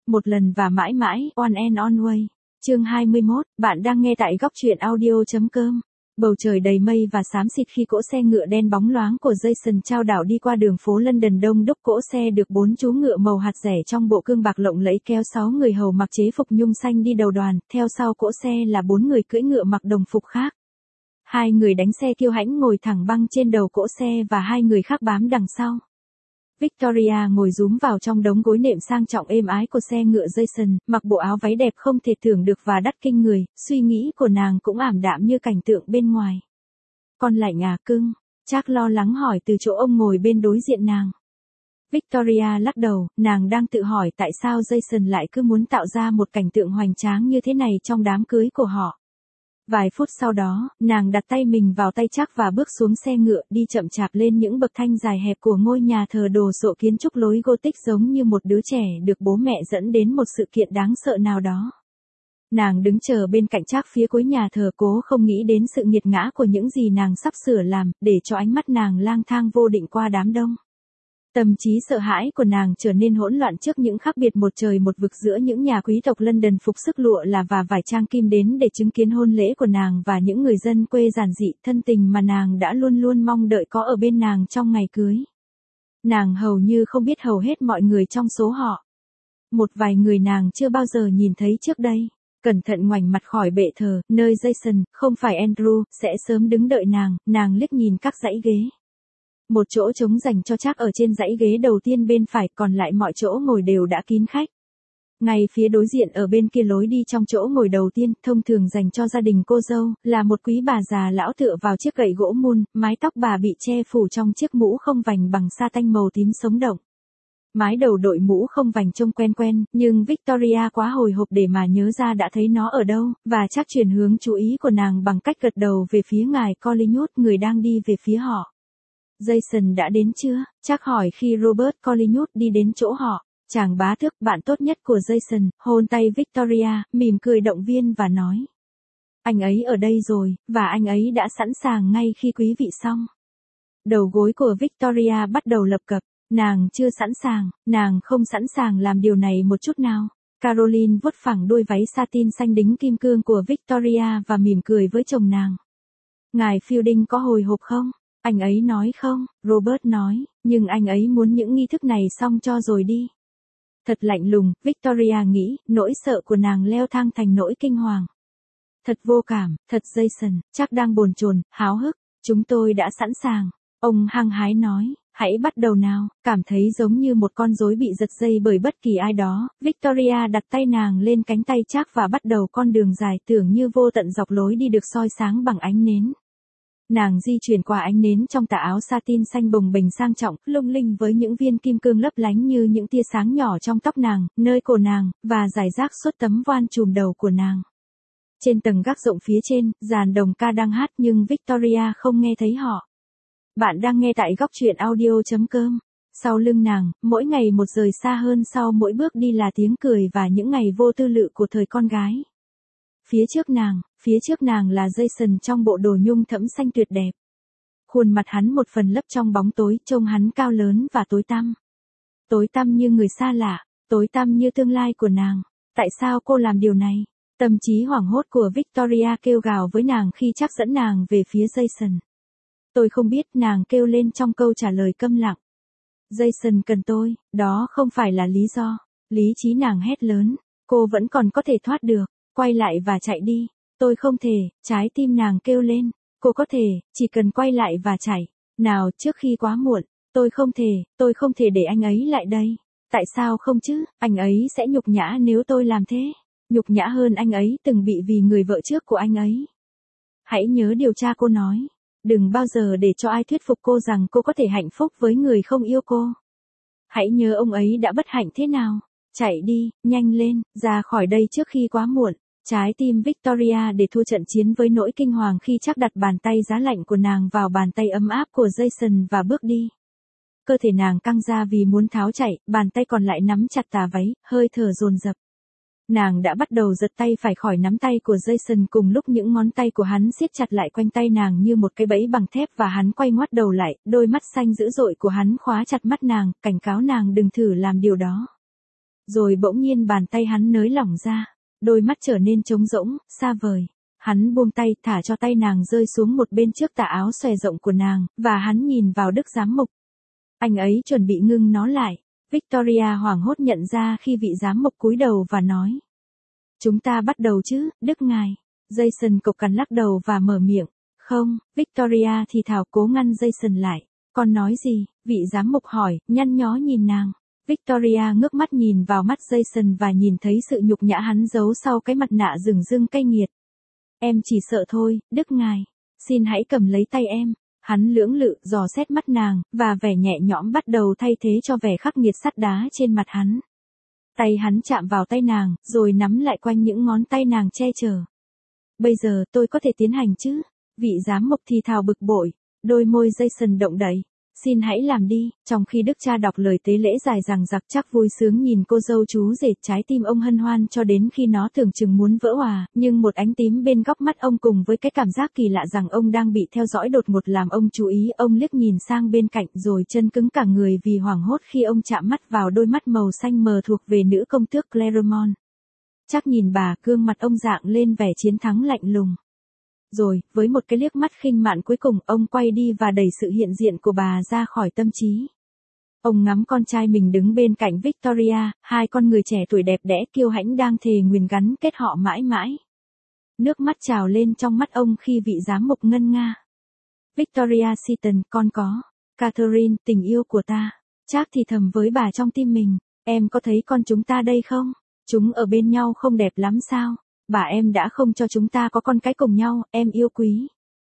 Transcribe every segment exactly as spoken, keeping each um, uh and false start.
Một lần và mãi mãi, One and Always. Chương hai mươi mốt, bạn đang nghe tại góc truyện audio.com. Bầu trời đầy mây và xám xịt khi cỗ xe ngựa đen bóng loáng của Jason trao đảo đi qua đường phố London đông đúc. Cỗ xe được bốn chú ngựa màu hạt rẻ trong bộ cương bạc lộng lẫy kéo sáu người hầu mặc chế phục nhung xanh đi đầu đoàn, theo sau cỗ xe là bốn người cưỡi ngựa mặc đồng phục khác. Hai người đánh xe kiêu hãnh ngồi thẳng băng trên đầu cỗ xe và hai người khác bám đằng sau. Victoria ngồi rúm vào trong đống gối nệm sang trọng êm ái của xe ngựa Jason, mặc bộ áo váy đẹp không thể tưởng được và đắt kinh người, suy nghĩ của nàng cũng ảm đạm như cảnh tượng bên ngoài. Con lạnh à cưng? Jack lo lắng hỏi từ chỗ ông ngồi bên đối diện nàng. Victoria lắc đầu, nàng đang tự hỏi tại sao Jason lại cứ muốn tạo ra một cảnh tượng hoành tráng như thế này trong đám cưới của họ. Vài phút sau đó, nàng đặt tay mình vào tay Jack và bước xuống xe ngựa, đi chậm chạp lên những bậc thang dài hẹp của ngôi nhà thờ đồ sộ kiến trúc lối Gothic giống như một đứa trẻ được bố mẹ dẫn đến một sự kiện đáng sợ nào đó. Nàng đứng chờ bên cạnh Jack phía cuối nhà thờ, cố không nghĩ đến sự nghiệt ngã của những gì nàng sắp sửa làm, để cho ánh mắt nàng lang thang vô định qua đám đông. Tâm trí sợ hãi của nàng trở nên hỗn loạn trước những khác biệt một trời một vực giữa những nhà quý tộc London phục sức lụa là và vải trang kim đến để chứng kiến hôn lễ của nàng và những người dân quê giản dị thân tình mà nàng đã luôn luôn mong đợi có ở bên nàng trong ngày cưới. Nàng hầu như không biết hầu hết mọi người trong số họ. Một vài người nàng chưa bao giờ nhìn thấy trước đây. Cẩn thận ngoảnh mặt khỏi bệ thờ, nơi Jason, không phải Andrew, sẽ sớm đứng đợi nàng, nàng liếc nhìn các dãy ghế. Một chỗ trống dành cho Jack ở trên dãy ghế đầu tiên bên phải, còn lại mọi chỗ ngồi đều đã kín khách. Ngay phía đối diện ở bên kia lối đi trong chỗ ngồi đầu tiên, thông thường dành cho gia đình cô dâu, là một quý bà già lão tựa vào chiếc gậy gỗ mun, mái tóc bà bị che phủ trong chiếc mũ không vành bằng sa tanh màu tím sống động. Mái đầu đội mũ không vành trông quen quen, nhưng Victoria quá hồi hộp để mà nhớ ra đã thấy nó ở đâu, và Jack chuyển hướng chú ý của nàng bằng cách gật đầu về phía ngài Collingwood, người đang đi về phía họ. Jason đã đến chưa? Jack hỏi khi Robert Collingwood đi đến chỗ họ. Chàng bá tước, bạn tốt nhất của Jason, hôn tay Victoria, mỉm cười động viên và nói. Anh ấy ở đây rồi, và anh ấy đã sẵn sàng ngay khi quý vị xong. Đầu gối của Victoria bắt đầu lập cập. Nàng chưa sẵn sàng, nàng không sẵn sàng làm điều này một chút nào. Caroline vuốt phẳng đôi váy satin xanh đính kim cương của Victoria và mỉm cười với chồng nàng. Ngài Fielding có hồi hộp không? Anh ấy nói không, Robert nói, nhưng anh ấy muốn những nghi thức này xong cho rồi đi. Thật lạnh lùng, Victoria nghĩ, nỗi sợ của nàng leo thang thành nỗi kinh hoàng. Thật vô cảm, thật Jason, chắc đang bồn chồn, háo hức, chúng tôi đã sẵn sàng. Ông hăng hái nói, hãy bắt đầu nào, cảm thấy giống như một con rối bị giật dây bởi bất kỳ ai đó. Victoria đặt tay nàng lên cánh tay Jack và bắt đầu con đường dài tưởng như vô tận dọc lối đi được soi sáng bằng ánh nến. Nàng di chuyển qua ánh nến trong tà áo satin xanh bồng bềnh sang trọng, lung linh với những viên kim cương lấp lánh như những tia sáng nhỏ trong tóc nàng, nơi cổ nàng, và rải rác suốt tấm voan trùm đầu của nàng. Trên tầng gác rộng phía trên, dàn đồng ca đang hát nhưng Victoria không nghe thấy họ. Bạn đang nghe tại góc truyện audio.com. Sau lưng nàng, mỗi ngày một rời xa hơn sau mỗi bước đi là tiếng cười và những ngày vô tư lự của thời con gái. Phía trước nàng, phía trước nàng là Jason trong bộ đồ nhung thẫm xanh tuyệt đẹp. Khuôn mặt hắn một phần lấp trong bóng tối, trông hắn cao lớn và tối tăm. Tối tăm như người xa lạ, tối tăm như tương lai của nàng. Tại sao cô làm điều này? Tâm trí hoảng hốt của Victoria kêu gào với nàng khi Jack dẫn nàng về phía Jason. Tôi không biết, nàng kêu lên trong câu trả lời câm lặng. Jason cần tôi, đó không phải là lý do. Lý trí nàng hét lớn, cô vẫn còn có thể thoát được. Quay lại và chạy đi. Tôi không thể, trái tim nàng kêu lên. Cô có thể, chỉ cần quay lại và chạy. Nào, trước khi quá muộn. Tôi không thể, tôi không thể để anh ấy lại đây. Tại sao không chứ, anh ấy sẽ nhục nhã nếu tôi làm thế. Nhục nhã hơn anh ấy từng bị vì người vợ trước của anh ấy. Hãy nhớ điều cha cô nói. Đừng bao giờ để cho ai thuyết phục cô rằng cô có thể hạnh phúc với người không yêu cô. Hãy nhớ ông ấy đã bất hạnh thế nào. Chạy đi, nhanh lên, ra khỏi đây trước khi quá muộn. Trái tim Victoria để thua trận chiến với nỗi kinh hoàng khi Jack đặt bàn tay giá lạnh của nàng vào bàn tay ấm áp của Jason và bước đi. Cơ thể nàng căng ra vì muốn tháo chạy, bàn tay còn lại nắm chặt tà váy, hơi thở dồn dập. Nàng đã bắt đầu giật tay phải khỏi nắm tay của Jason cùng lúc những ngón tay của hắn siết chặt lại quanh tay nàng như một cái bẫy bằng thép và hắn quay ngoắt đầu lại, đôi mắt xanh dữ dội của hắn khóa chặt mắt nàng, cảnh cáo nàng đừng thử làm điều đó. Rồi bỗng nhiên bàn tay hắn nới lỏng ra, đôi mắt trở nên trống rỗng, xa vời. Hắn buông tay, thả cho tay nàng rơi xuống một bên trước tà áo xòe rộng của nàng, và hắn nhìn vào Đức giám mục. Anh ấy chuẩn bị ngưng nó lại. Victoria hoảng hốt nhận ra khi vị giám mục cúi đầu và nói. Chúng ta bắt đầu chứ, Đức ngài. Jason cộc cằn lắc đầu và mở miệng. Không, Victoria thì thào cố ngăn Jason lại. Con nói gì? Vị giám mục hỏi, nhăn nhó nhìn nàng. Victoria ngước mắt nhìn vào mắt Jason và nhìn thấy sự nhục nhã hắn giấu sau cái mặt nạ rừng rưng cay nghiệt. Em chỉ sợ thôi, Đức ngài. Xin hãy cầm lấy tay em. Hắn lưỡng lự, dò xét mắt nàng, và vẻ nhẹ nhõm bắt đầu thay thế cho vẻ khắc nghiệt sắt đá trên mặt hắn. Tay hắn chạm vào tay nàng, rồi nắm lại quanh những ngón tay nàng che chở. Bây giờ tôi có thể tiến hành chứ? Vị giám mục thì thào bực bội, đôi môi Jason động đậy. Xin hãy làm đi, trong khi đức cha đọc lời tế lễ dài dằng dặc chắc vui sướng nhìn cô dâu chú rể, trái tim ông hân hoan cho đến khi nó tưởng chừng muốn vỡ òa, nhưng một ánh tím bên góc mắt ông cùng với cái cảm giác kỳ lạ rằng ông đang bị theo dõi đột ngột làm ông chú ý, ông liếc nhìn sang bên cạnh rồi chân cứng cả người vì hoảng hốt khi ông chạm mắt vào đôi mắt màu xanh mờ thuộc về nữ công tước Claremont. Chắc nhìn bà, gương mặt ông dạng lên vẻ chiến thắng lạnh lùng. Rồi, với một cái liếc mắt khinh mạn cuối cùng, ông quay đi và đẩy sự hiện diện của bà ra khỏi tâm trí. Ông ngắm con trai mình đứng bên cạnh Victoria, hai con người trẻ tuổi đẹp đẽ kiêu hãnh đang thề nguyền gắn kết họ mãi mãi. Nước mắt trào lên trong mắt ông khi vị giám mục ngân nga. Victoria Seton, con có. Catherine, tình yêu của ta. Chắc thì thầm với bà trong tim mình, em có thấy con chúng ta đây không? Chúng ở bên nhau không đẹp lắm sao? Bà em đã không cho chúng ta có con cái cùng nhau, em yêu quý.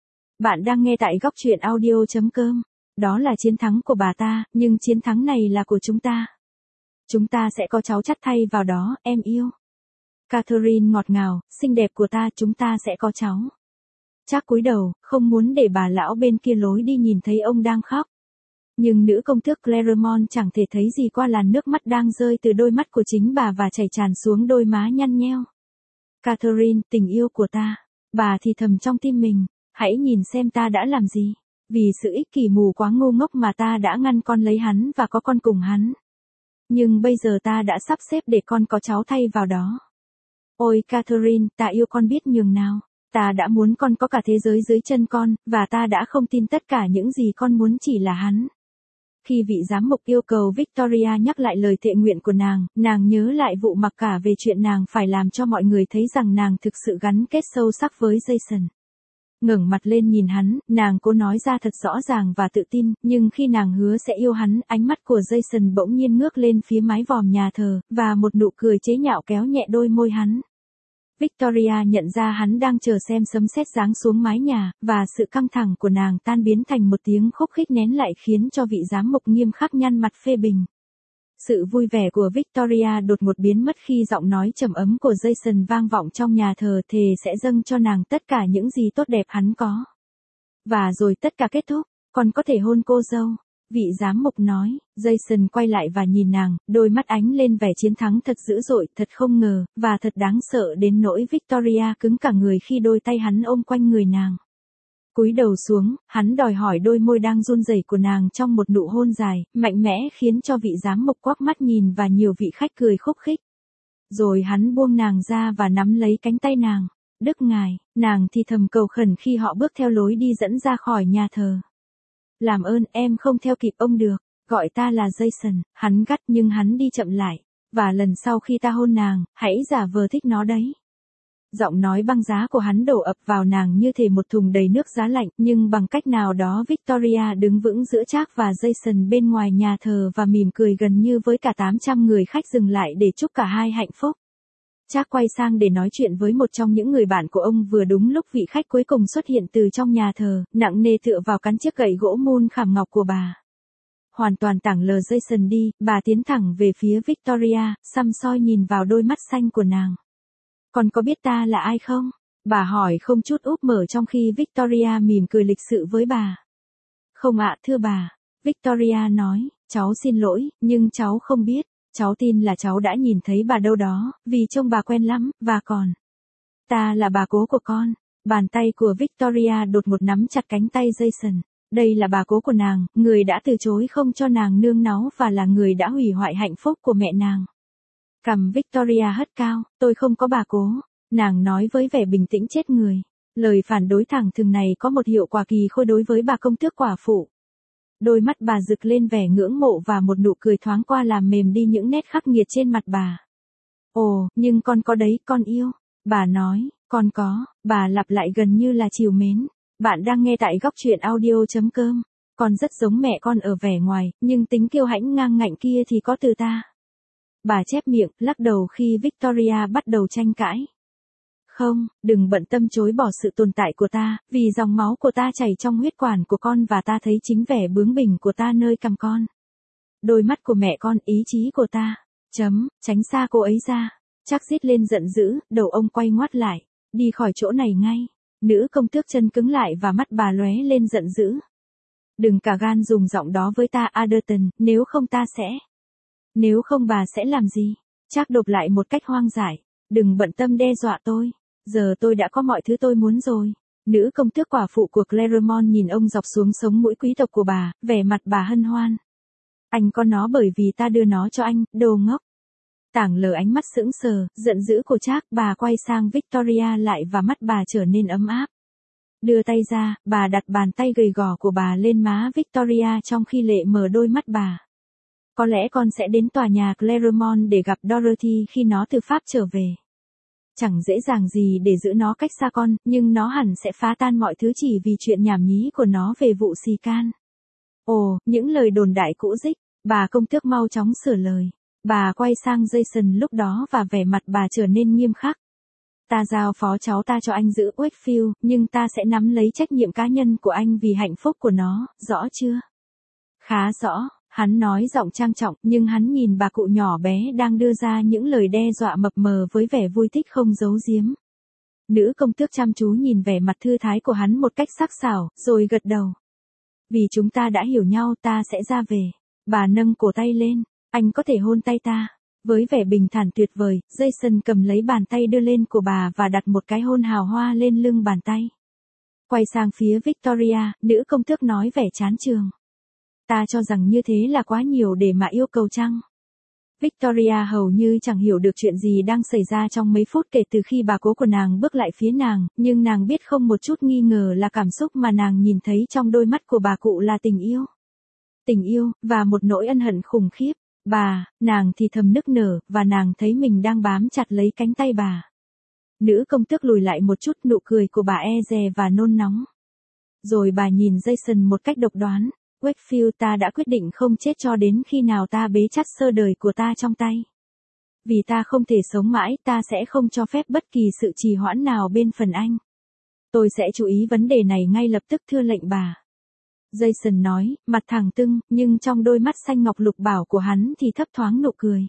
Bạn đang nghe tại góc truyện audio chấm com. Đó là chiến thắng của bà ta, nhưng chiến thắng này là của chúng ta. Chúng ta sẽ có cháu chắt thay vào đó, em yêu. Catherine ngọt ngào, xinh đẹp của ta, chúng ta sẽ có cháu. Chắc cúi đầu, không muốn để bà lão bên kia lối đi nhìn thấy ông đang khóc. Nhưng nữ công tước Claremont chẳng thể thấy gì qua làn nước mắt đang rơi từ đôi mắt của chính bà và chảy tràn xuống đôi má nhăn nheo. Catherine, tình yêu của ta. Bà thì thầm trong tim mình, hãy nhìn xem ta đã làm gì. Vì sự ích kỷ mù quáng ngu ngốc mà ta đã ngăn con lấy hắn và có con cùng hắn. Nhưng bây giờ ta đã sắp xếp để con có cháu thay vào đó. Ôi Catherine, ta yêu con biết nhường nào. Ta đã muốn con có cả thế giới dưới chân con, và ta đã không tin tất cả những gì con muốn chỉ là hắn. Khi vị giám mục yêu cầu Victoria nhắc lại lời thệ nguyện của nàng, nàng nhớ lại vụ mặc cả về chuyện nàng phải làm cho mọi người thấy rằng nàng thực sự gắn kết sâu sắc với Jason. Ngẩng mặt lên nhìn hắn, nàng cố nói ra thật rõ ràng và tự tin, nhưng khi nàng hứa sẽ yêu hắn, ánh mắt của Jason bỗng nhiên ngước lên phía mái vòm nhà thờ, và một nụ cười chế nhạo kéo nhẹ đôi môi hắn. Victoria nhận ra hắn đang chờ xem sấm sét giáng xuống mái nhà, và sự căng thẳng của nàng tan biến thành một tiếng khúc khích nén lại khiến cho vị giám mục nghiêm khắc nhăn mặt phê bình. Sự vui vẻ của Victoria đột ngột biến mất khi giọng nói trầm ấm của Jason vang vọng trong nhà thờ, thề sẽ dâng cho nàng tất cả những gì tốt đẹp hắn có. Và rồi tất cả kết thúc, còn có thể hôn cô dâu. Vị giám mục nói, Jason quay lại và nhìn nàng, đôi mắt ánh lên vẻ chiến thắng thật dữ dội, thật không ngờ, và thật đáng sợ đến nỗi Victoria cứng cả người khi đôi tay hắn ôm quanh người nàng. Cúi đầu xuống, hắn đòi hỏi đôi môi đang run rẩy của nàng trong một nụ hôn dài, mạnh mẽ khiến cho vị giám mục quắc mắt nhìn và nhiều vị khách cười khúc khích. Rồi hắn buông nàng ra và nắm lấy cánh tay nàng. Đức ngài, nàng thì thầm cầu khẩn khi họ bước theo lối đi dẫn ra khỏi nhà thờ. Làm ơn, em không theo kịp ông được, gọi ta là Jason, hắn gắt nhưng hắn đi chậm lại. Và lần sau khi ta hôn nàng, hãy giả vờ thích nó đấy. Giọng nói băng giá của hắn đổ ập vào nàng như thể một thùng đầy nước giá lạnh, nhưng bằng cách nào đó Victoria đứng vững giữa Jack và Jason bên ngoài nhà thờ và mỉm cười gần như với cả tám trăm người khách dừng lại để chúc cả hai hạnh phúc. Jack quay sang để nói chuyện với một trong những người bạn của ông vừa đúng lúc vị khách cuối cùng xuất hiện từ trong nhà thờ, nặng nề tựa vào cán chiếc gậy gỗ mun khảm ngọc của bà. Hoàn toàn tảng lờ Jason đi, bà tiến thẳng về phía Victoria, săm soi nhìn vào đôi mắt xanh của nàng. Còn có biết ta là ai không? Bà hỏi không chút úp mở trong khi Victoria mỉm cười lịch sự với bà. Không ạ, thưa bà. Victoria nói, cháu xin lỗi, nhưng cháu không biết. Cháu tin là cháu đã nhìn thấy bà đâu đó, vì trông bà quen lắm, và còn. Ta là bà cố của con. Bàn tay của Victoria đột ngột nắm chặt cánh tay Jason. Đây là bà cố của nàng, người đã từ chối không cho nàng nương náu và là người đã hủy hoại hạnh phúc của mẹ nàng. Cằm Victoria hất cao, tôi không có bà cố. Nàng nói với vẻ bình tĩnh chết người. Lời phản đối thẳng thừng này có một hiệu quả kỳ khôi đối với bà công tước quả phụ. Đôi mắt bà rực lên vẻ ngưỡng mộ và một nụ cười thoáng qua làm mềm đi những nét khắc nghiệt trên mặt bà. Ồ, nhưng con có đấy, con yêu. Bà nói, con có, bà lặp lại gần như là trìu mến. Bạn đang nghe tại góc truyện audio.com. Con rất giống mẹ con ở vẻ ngoài, nhưng tính kiêu hãnh ngang ngạnh kia thì có từ ta. Bà chép miệng, lắc đầu khi Victoria bắt đầu tranh cãi. Không, đừng bận tâm chối bỏ sự tồn tại của ta, vì dòng máu của ta chảy trong huyết quản của con và ta thấy chính vẻ bướng bỉnh của ta nơi cằm con. Đôi mắt của mẹ con, ý chí của ta. Chấm, tránh xa cô ấy ra. Chắc rít lên giận dữ, đầu ông quay ngoắt lại. Đi khỏi chỗ này ngay. Nữ công tước chân cứng lại và mắt bà lóe lên giận dữ. Đừng cả gan dùng giọng đó với ta Alderton, nếu không ta sẽ. Nếu không bà sẽ làm gì? Chắc đột lại một cách hoang dại. Đừng bận tâm đe dọa tôi. Giờ tôi đã có mọi thứ tôi muốn rồi. Nữ công tước quả phụ của Claremont nhìn ông dọc xuống sống mũi quý tộc của bà, vẻ mặt bà hân hoan. Anh có nó bởi vì ta đưa nó cho anh, đồ ngốc. Tảng lờ ánh mắt sững sờ, giận dữ của Trác, bà quay sang Victoria lại và mắt bà trở nên ấm áp. Đưa tay ra, bà đặt bàn tay gầy gò của bà lên má Victoria trong khi lệ mở đôi mắt bà. Có lẽ con sẽ đến tòa nhà Claremont để gặp Dorothy khi nó từ Pháp trở về. Chẳng dễ dàng gì để giữ nó cách xa con, nhưng nó hẳn sẽ phá tan mọi thứ chỉ vì chuyện nhảm nhí của nó về vụ xì can. Ồ, những lời đồn đại cũ dích, bà công tước mau chóng sửa lời. Bà quay sang Jason lúc đó và vẻ mặt bà trở nên nghiêm khắc. Ta giao phó cháu ta cho anh giữ Wakefield, nhưng ta sẽ nắm lấy trách nhiệm cá nhân của anh vì hạnh phúc của nó, rõ chưa? Khá rõ, hắn nói giọng trang trọng, nhưng hắn nhìn bà cụ nhỏ bé đang đưa ra những lời đe dọa mập mờ với vẻ vui thích không giấu giếm. Nữ công tước chăm chú nhìn vẻ mặt thư thái của hắn một cách sắc sảo, rồi gật đầu. Vì chúng ta đã hiểu nhau, ta sẽ ra về. Bà nâng cổ tay lên, anh có thể hôn tay ta. Với vẻ bình thản tuyệt vời, Jason cầm lấy bàn tay đưa lên của bà và đặt một cái hôn hào hoa lên lưng bàn tay. Quay sang phía Victoria, nữ công tước nói vẻ chán chường. Ta cho rằng như thế là quá nhiều để mà yêu cầu chăng? Victoria hầu như chẳng hiểu được chuyện gì đang xảy ra trong mấy phút kể từ khi bà cố của nàng bước lại phía nàng, nhưng nàng biết không một chút nghi ngờ là cảm xúc mà nàng nhìn thấy trong đôi mắt của bà cụ là tình yêu. Tình yêu, và một nỗi ân hận khủng khiếp. Bà, nàng thì thầm nức nở, và nàng thấy mình đang bám chặt lấy cánh tay bà. Nữ công tước lùi lại một chút, nụ cười của bà e dè và nôn nóng. Rồi bà nhìn Jason một cách độc đoán. Wakefield, ta đã quyết định không chết cho đến khi nào ta bế chặt sơ đời của ta trong tay. Vì ta không thể sống mãi, ta sẽ không cho phép bất kỳ sự trì hoãn nào bên phần anh. Tôi sẽ chú ý vấn đề này ngay lập tức, thưa lệnh bà. Jason nói, mặt thẳng tưng, nhưng trong đôi mắt xanh ngọc lục bảo của hắn thì thấp thoáng nụ cười.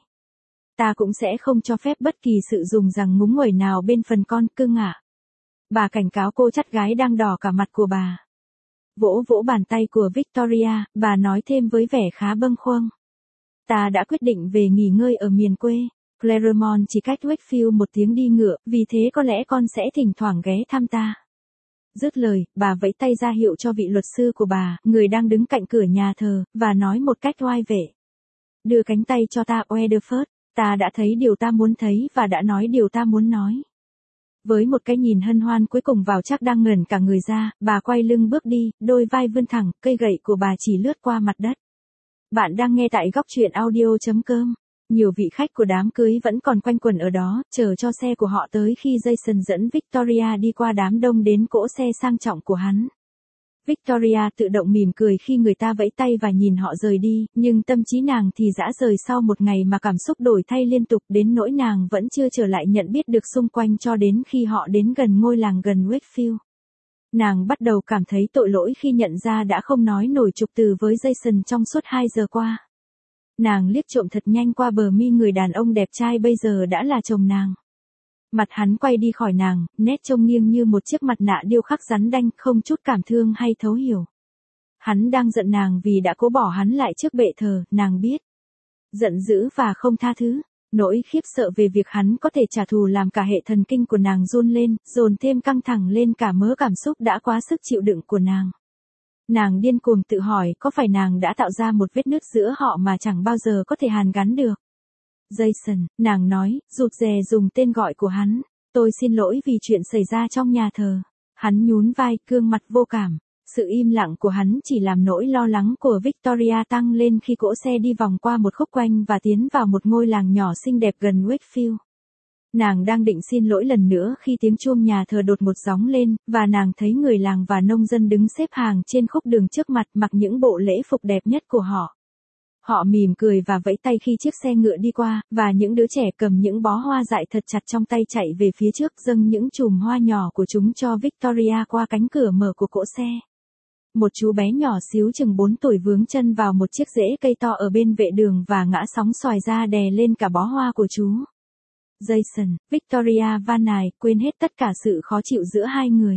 Ta cũng sẽ không cho phép bất kỳ sự dùng rằng ngúng nguẩy nào bên phần con cưng ạ. Bà cảnh cáo cô chắt gái đang đỏ cả mặt của bà. Vỗ vỗ bàn tay của Victoria, bà nói thêm với vẻ khá bâng khuâng. Ta đã quyết định về nghỉ ngơi ở miền quê. Claremont chỉ cách Wakefield một tiếng đi ngựa, vì thế có lẽ con sẽ thỉnh thoảng ghé thăm ta. Dứt lời, bà vẫy tay ra hiệu cho vị luật sư của bà, người đang đứng cạnh cửa nhà thờ, và nói một cách oai vệ. Đưa cánh tay cho ta, Weatherford, ta đã thấy điều ta muốn thấy và đã nói điều ta muốn nói. Với một cái nhìn hân hoan cuối cùng vào Trác đang ngẩn cả người ra, bà quay lưng bước đi, đôi vai vươn thẳng, cây gậy của bà chỉ lướt qua mặt đất. Bạn đang nghe tại góc truyện audio.com. Nhiều vị khách của đám cưới vẫn còn quanh quẩn ở đó, chờ cho xe của họ tới khi Jason dẫn Victoria đi qua đám đông đến cỗ xe sang trọng của hắn. Victoria tự động mỉm cười khi người ta vẫy tay và nhìn họ rời đi, nhưng tâm trí nàng thì dã rời sau một ngày mà cảm xúc đổi thay liên tục đến nỗi nàng vẫn chưa trở lại nhận biết được xung quanh cho đến khi họ đến gần ngôi làng gần Wakefield. Nàng bắt đầu cảm thấy tội lỗi khi nhận ra đã không nói nổi chục từ với Jason trong suốt hai giờ qua. Nàng liếc trộm thật nhanh qua bờ mi người đàn ông đẹp trai bây giờ đã là chồng nàng. Mặt hắn quay đi khỏi nàng, nét trông nghiêng như một chiếc mặt nạ điêu khắc rắn đanh, không chút cảm thương hay thấu hiểu. Hắn đang giận nàng vì đã cố bỏ hắn lại trước bệ thờ, nàng biết. Giận dữ và không tha thứ. Nỗi khiếp sợ về việc hắn có thể trả thù làm cả hệ thần kinh của nàng run lên, dồn thêm căng thẳng lên cả mớ cảm xúc đã quá sức chịu đựng của nàng. Nàng điên cuồng tự hỏi có phải nàng đã tạo ra một vết nứt giữa họ mà chẳng bao giờ có thể hàn gắn được. Jason, nàng nói, rụt rè dùng tên gọi của hắn. Tôi xin lỗi vì chuyện xảy ra trong nhà thờ. Hắn nhún vai, gương mặt vô cảm. Sự im lặng của hắn chỉ làm nỗi lo lắng của Victoria tăng lên khi cỗ xe đi vòng qua một khúc quanh và tiến vào một ngôi làng nhỏ xinh đẹp gần Wakefield. Nàng đang định xin lỗi lần nữa khi tiếng chuông nhà thờ đột ngột gióng lên, và nàng thấy người làng và nông dân đứng xếp hàng trên khúc đường trước mặt mặc những bộ lễ phục đẹp nhất của họ. Họ mỉm cười và vẫy tay khi chiếc xe ngựa đi qua, và những đứa trẻ cầm những bó hoa dại thật chặt trong tay chạy về phía trước dâng những chùm hoa nhỏ của chúng cho Victoria qua cánh cửa mở của cỗ xe. Một chú bé nhỏ xíu chừng bốn tuổi vướng chân vào một chiếc rễ cây to ở bên vệ đường và ngã sóng xoài ra đè lên cả bó hoa của chú. Jason, Victoria van nài, quên hết tất cả sự khó chịu giữa hai người.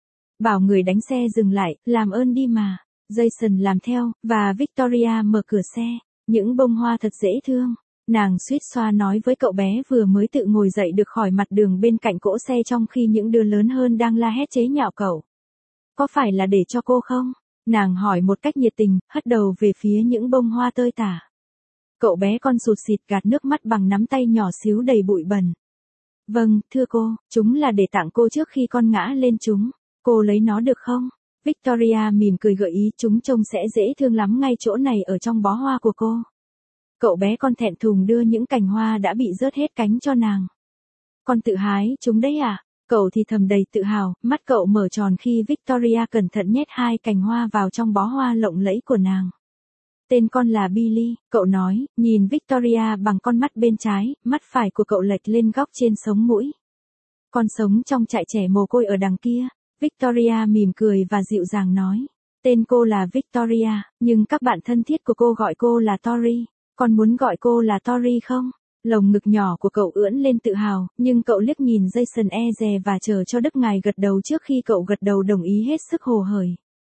Bảo người đánh xe dừng lại, làm ơn đi mà. Jason làm theo, và Victoria mở cửa xe. Những bông hoa thật dễ thương. Nàng suýt xoa nói với cậu bé vừa mới tự ngồi dậy được khỏi mặt đường bên cạnh cỗ xe trong khi những đứa lớn hơn đang la hét chế nhạo cậu. Có phải là để cho cô không? Nàng hỏi một cách nhiệt tình, hất đầu về phía những bông hoa tơi tả. Cậu bé con sụt sịt gạt nước mắt bằng nắm tay nhỏ xíu đầy bụi bẩn. Vâng, thưa cô, chúng là để tặng cô trước khi con ngã lên chúng. Cô lấy nó được không? Victoria mỉm cười gợi ý, chúng trông sẽ dễ thương lắm ngay chỗ này ở trong bó hoa của cô. Cậu bé con thẹn thùng đưa những cành hoa đã bị rớt hết cánh cho nàng. Con tự hái chúng đấy à? Cậu thì thầm đầy tự hào, mắt cậu mở tròn khi Victoria cẩn thận nhét hai cành hoa vào trong bó hoa lộng lẫy của nàng. Tên con là Billy, cậu nói, nhìn Victoria bằng con mắt bên trái, mắt phải của cậu lệch lên góc trên sống mũi. Con sống trong trại trẻ mồ côi ở đằng kia. Victoria mỉm cười và dịu dàng nói. Tên cô là Victoria, nhưng các bạn thân thiết của cô gọi cô là Tori. Con muốn gọi cô là Tori không? Lồng ngực nhỏ của cậu ưỡn lên tự hào, nhưng cậu liếc nhìn Jason e dè và chờ cho Đức Ngài gật đầu trước khi cậu gật đầu đồng ý hết sức hồ hởi.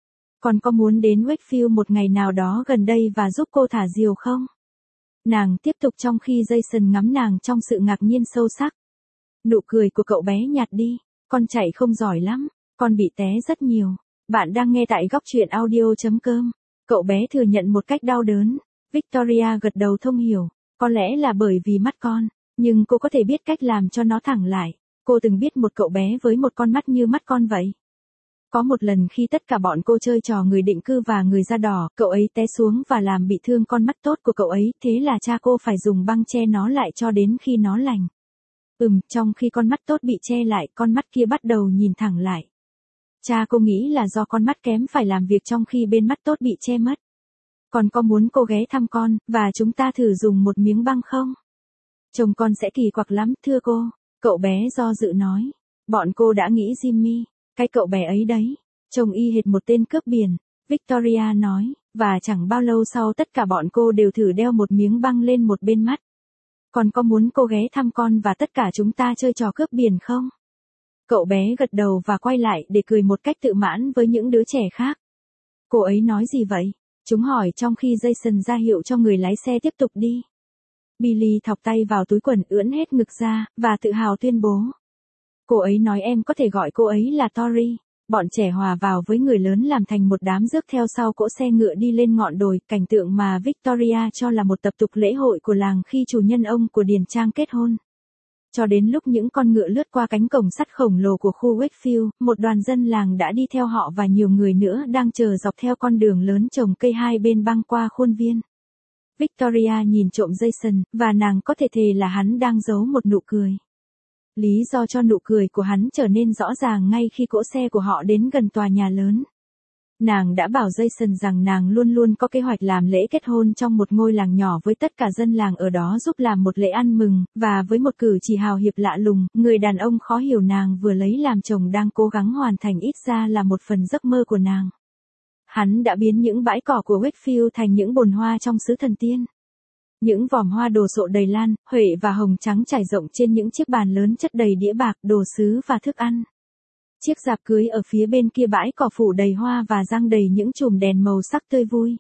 Con có muốn đến Wakefield một ngày nào đó gần đây và giúp cô thả diều không? Nàng tiếp tục trong khi Jason ngắm nàng trong sự ngạc nhiên sâu sắc. Nụ cười của cậu bé nhạt đi. Con chạy không giỏi lắm. Con bị té rất nhiều. Bạn đang nghe tại góc truyện audio chấm com. Cậu bé thừa nhận một cách đau đớn. Victoria gật đầu thông hiểu. Có lẽ là bởi vì mắt con. Nhưng cô có thể biết cách làm cho nó thẳng lại. Cô từng biết một cậu bé với một con mắt như mắt con vậy. Có một lần khi tất cả bọn cô chơi trò người định cư và người da đỏ, cậu ấy té xuống và làm bị thương con mắt tốt của cậu ấy, thế là cha cô phải dùng băng che nó lại cho đến khi nó lành. Ừm, trong khi con mắt tốt bị che lại, con mắt kia bắt đầu nhìn thẳng lại. Cha cô nghĩ là do con mắt kém phải làm việc trong khi bên mắt tốt bị che mất. Còn có muốn cô ghé thăm con, và chúng ta thử dùng một miếng băng không? Chồng con sẽ kỳ quặc lắm, thưa cô. Cậu bé do dự nói. Bọn cô đã nghĩ Jimmy. Cái cậu bé ấy đấy, trông y hệt một tên cướp biển, Victoria nói, và chẳng bao lâu sau tất cả bọn cô đều thử đeo một miếng băng lên một bên mắt. Còn có muốn cô ghé thăm con và tất cả chúng ta chơi trò cướp biển không? Cậu bé gật đầu và quay lại để cười một cách tự mãn với những đứa trẻ khác. Cô ấy nói gì vậy? Chúng hỏi trong khi Jason ra hiệu cho người lái xe tiếp tục đi. Billy thọc tay vào túi quần ưỡn hết ngực ra, và tự hào tuyên bố. Cô ấy nói em có thể gọi cô ấy là Tori. Bọn trẻ hòa vào với người lớn làm thành một đám rước theo sau cỗ xe ngựa đi lên ngọn đồi, cảnh tượng mà Victoria cho là một tập tục lễ hội của làng khi chủ nhân ông của điền trang kết hôn. Cho đến lúc những con ngựa lướt qua cánh cổng sắt khổng lồ của khu Wakefield, một đoàn dân làng đã đi theo họ và nhiều người nữa đang chờ dọc theo con đường lớn trồng cây hai bên băng qua khuôn viên. Victoria nhìn trộm Jason, và nàng có thể thề là hắn đang giấu một nụ cười. Lý do cho nụ cười của hắn trở nên rõ ràng ngay khi cỗ xe của họ đến gần tòa nhà lớn. Nàng đã bảo Jason rằng nàng luôn luôn có kế hoạch làm lễ kết hôn trong một ngôi làng nhỏ với tất cả dân làng ở đó giúp làm một lễ ăn mừng, và với một cử chỉ hào hiệp lạ lùng, người đàn ông khó hiểu nàng vừa lấy làm chồng đang cố gắng hoàn thành ít ra là một phần giấc mơ của nàng. Hắn đã biến những bãi cỏ của Wakefield thành những bồn hoa trong xứ thần tiên. Những vòm hoa đồ sộ đầy lan, huệ và hồng trắng trải rộng trên những chiếc bàn lớn chất đầy đĩa bạc, đồ sứ và thức ăn. Chiếc rạp cưới ở phía bên kia bãi cỏ phủ đầy hoa và giăng đầy những chùm đèn màu sắc tươi vui.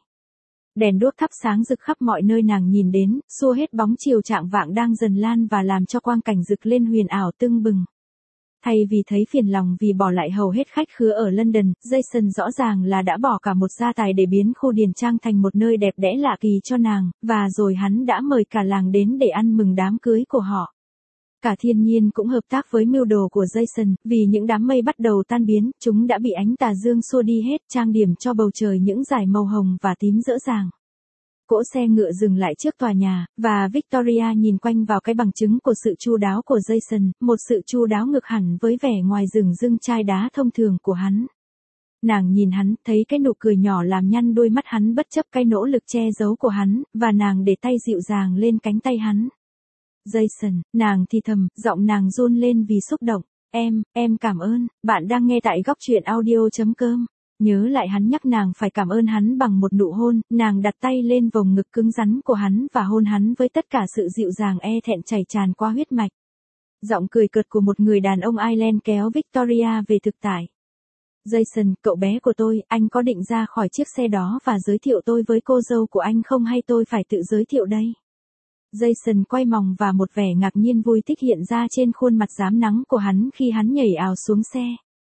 Đèn đuốc thắp sáng rực khắp mọi nơi nàng nhìn đến, xua hết bóng chiều chạng vạng đang dần lan và làm cho quang cảnh rực lên huyền ảo tưng bừng. Thay vì thấy phiền lòng vì bỏ lại hầu hết khách khứa ở London, Jason rõ ràng là đã bỏ cả một gia tài để biến khu điền trang thành một nơi đẹp đẽ lạ kỳ cho nàng, và rồi hắn đã mời cả làng đến để ăn mừng đám cưới của họ. Cả thiên nhiên cũng hợp tác với mưu đồ của Jason, vì những đám mây bắt đầu tan biến, chúng đã bị ánh tà dương xua đi hết, trang điểm cho bầu trời những dải màu hồng và tím rỡ ràng. Cỗ xe ngựa dừng lại trước tòa nhà, và Victoria nhìn quanh vào cái bằng chứng của sự chu đáo của Jason, một sự chu đáo ngược hẳn với vẻ ngoài rừng rưng chai đá thông thường của hắn. Nàng nhìn hắn, thấy cái nụ cười nhỏ làm nhăn đôi mắt hắn bất chấp cái nỗ lực che giấu của hắn, và nàng để tay dịu dàng lên cánh tay hắn. Jason, nàng thì thầm, giọng nàng run lên vì xúc động. Em, em cảm ơn, bạn đang nghe tại góc truyện audio.com. Nhớ lại hắn nhắc nàng phải cảm ơn hắn bằng một nụ hôn, nàng đặt tay lên vòng ngực cứng rắn của hắn và hôn hắn với tất cả sự dịu dàng e thẹn chảy tràn qua huyết mạch. Giọng cười cợt của một người đàn ông Ireland kéo Victoria về thực tại. Jason, cậu bé của tôi, anh có định ra khỏi chiếc xe đó và giới thiệu tôi với cô dâu của anh không hay tôi phải tự giới thiệu đây? Jason quay mòng và một vẻ ngạc nhiên vui thích hiện ra trên khuôn mặt rám nắng của hắn khi hắn nhảy ào xuống xe.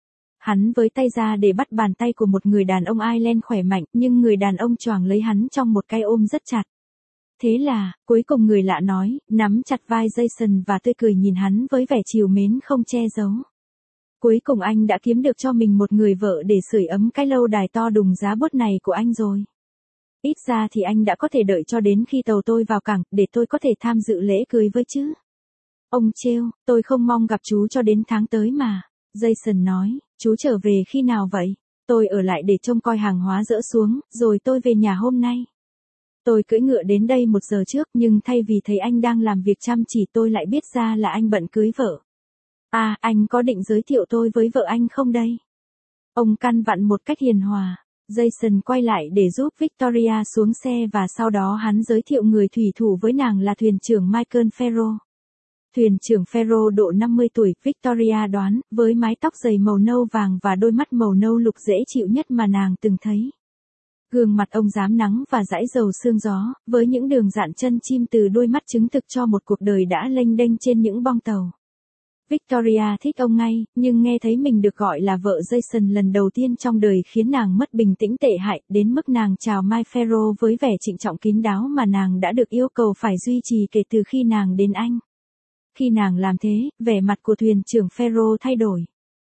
Hắn với tay ra để bắt bàn tay của một người đàn ông Ireland khỏe mạnh, nhưng người đàn ông choàng lấy hắn trong một cái ôm rất chặt. Thế là, cuối cùng người lạ nói, nắm chặt vai Jason và tươi cười nhìn hắn với vẻ trìu mến không che giấu. Cuối cùng anh đã kiếm được cho mình một người vợ để sưởi ấm cái lâu đài to đùng giá bút này của anh rồi. Ít ra thì anh đã có thể đợi cho đến khi tàu tôi vào cảng, để tôi có thể tham dự lễ cưới với chứ. Ông trêu, tôi không mong gặp chú cho đến tháng tới mà. Jason nói, chú trở về khi nào vậy? Tôi ở lại để trông coi hàng hóa dỡ xuống, rồi tôi về nhà hôm nay. Tôi cưỡi ngựa đến đây một giờ trước, nhưng thay vì thấy anh đang làm việc chăm chỉ tôi lại biết ra là anh bận cưới vợ. À, anh có định giới thiệu tôi với vợ anh không đây? Ông căn vặn một cách hiền hòa. Jason quay lại để giúp Victoria xuống xe và sau đó hắn giới thiệu người thủy thủ với nàng là thuyền trưởng Michael Farrow. Thuyền trưởng Farrow độ năm mươi tuổi, Victoria đoán, với mái tóc dày màu nâu vàng và đôi mắt màu nâu lục dễ chịu nhất mà nàng từng thấy. Gương mặt ông rám nắng và dãi dầu sương gió, với những đường dạn chân chim từ đôi mắt chứng thực cho một cuộc đời đã lênh đênh trên những bong tàu. Victoria thích ông ngay, nhưng nghe thấy mình được gọi là vợ Jason lần đầu tiên trong đời khiến nàng mất bình tĩnh tệ hại, đến mức nàng chào Mike Farrow với vẻ trịnh trọng kín đáo mà nàng đã được yêu cầu phải duy trì kể từ khi nàng đến Anh. Khi nàng làm thế, vẻ mặt của thuyền trưởng Farrow thay đổi.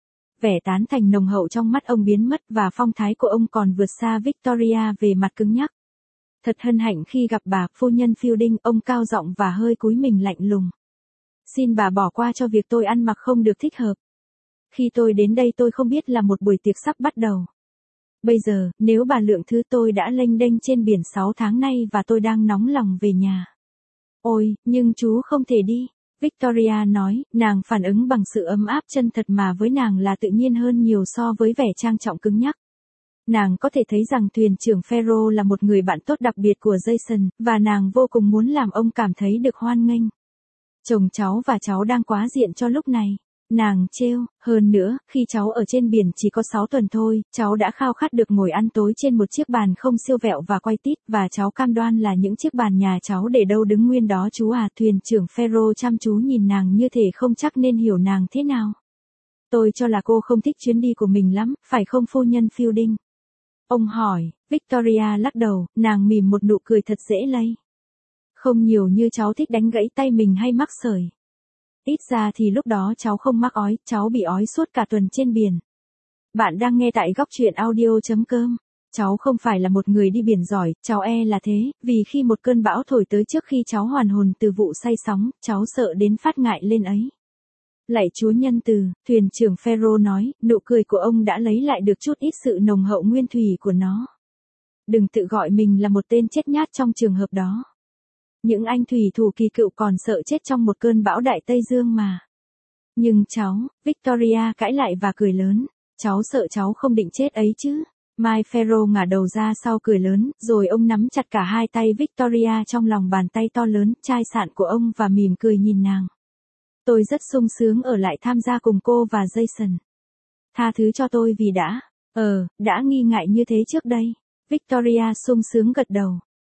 Vẻ tán thành nồng hậu trong mắt ông biến mất và phong thái của ông còn vượt xa Victoria về mặt cứng nhắc. Thật hân hạnh khi gặp bà, phu nhân Fielding, ông cao giọng và hơi cúi mình lạnh lùng. Xin bà bỏ qua cho việc tôi ăn mặc không được thích hợp. Khi tôi đến đây tôi không biết là một buổi tiệc sắp bắt đầu. Bây giờ, nếu bà lượng thứ tôi đã lênh đênh trên biển sáu tháng nay và tôi đang nóng lòng về nhà. Ôi, nhưng chú không thể đi. Victoria nói, nàng phản ứng bằng sự ấm áp chân thật mà với nàng là tự nhiên hơn nhiều so với vẻ trang trọng cứng nhắc. Nàng có thể thấy rằng thuyền trưởng Farrow là một người bạn tốt đặc biệt của Jason, và nàng vô cùng muốn làm ông cảm thấy được hoan nghênh. Chồng cháu và cháu đang quá diện cho lúc này. Nàng trêu, hơn nữa, khi cháu ở trên biển chỉ có sáu tuần thôi, cháu đã khao khát được ngồi ăn tối trên một chiếc bàn không siêu vẹo và quay tít, và cháu cam đoan là những chiếc bàn nhà cháu để đâu đứng nguyên đó chú à. Thuyền trưởng Farrow chăm chú nhìn nàng như thể không chắc nên hiểu nàng thế nào. Tôi cho là cô không thích chuyến đi của mình lắm, phải không phu nhân Fielding? Ông hỏi. Victoria lắc đầu, nàng mỉm một nụ cười thật dễ lây. Không nhiều như cháu thích đánh gãy tay mình hay mắc sởi. Ít ra thì lúc đó cháu không mắc ói, cháu bị ói suốt cả tuần trên biển. Bạn đang nghe tại góc truyện audio.com. Cháu không phải là một người đi biển giỏi, cháu e là thế, vì khi một cơn bão thổi tới trước khi cháu hoàn hồn từ vụ say sóng, cháu sợ đến phát ngại lên ấy. Lạy Chúa nhân từ, thuyền trưởng Farrow nói, nụ cười của ông đã lấy lại được chút ít sự nồng hậu nguyên thủy của nó. Đừng tự gọi mình là một tên chết nhát trong trường hợp đó. Những anh thủy thủ kỳ cựu còn sợ chết trong một cơn bão đại Tây Dương mà. Nhưng cháu, Victoria cãi lại và cười lớn, cháu sợ cháu không định chết ấy chứ. Mike Farrow ngả đầu ra sau cười lớn, rồi ông nắm chặt cả hai tay Victoria trong lòng bàn tay to lớn, chai sạn của ông và mỉm cười nhìn nàng. Tôi rất sung sướng ở lại tham gia cùng cô và Jason. Tha thứ cho tôi vì đã, ờ, đã nghi ngại như thế trước đây. Victoria sung sướng gật đầu.